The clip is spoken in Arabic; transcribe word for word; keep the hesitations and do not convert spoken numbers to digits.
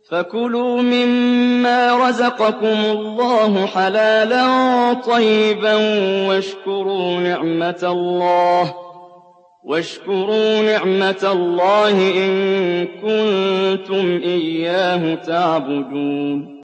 فكلوا مما رزقكم الله حلالا طيبا واشكروا نعمة الله واشكروا نعمة الله إن كنتم إياه تعبدون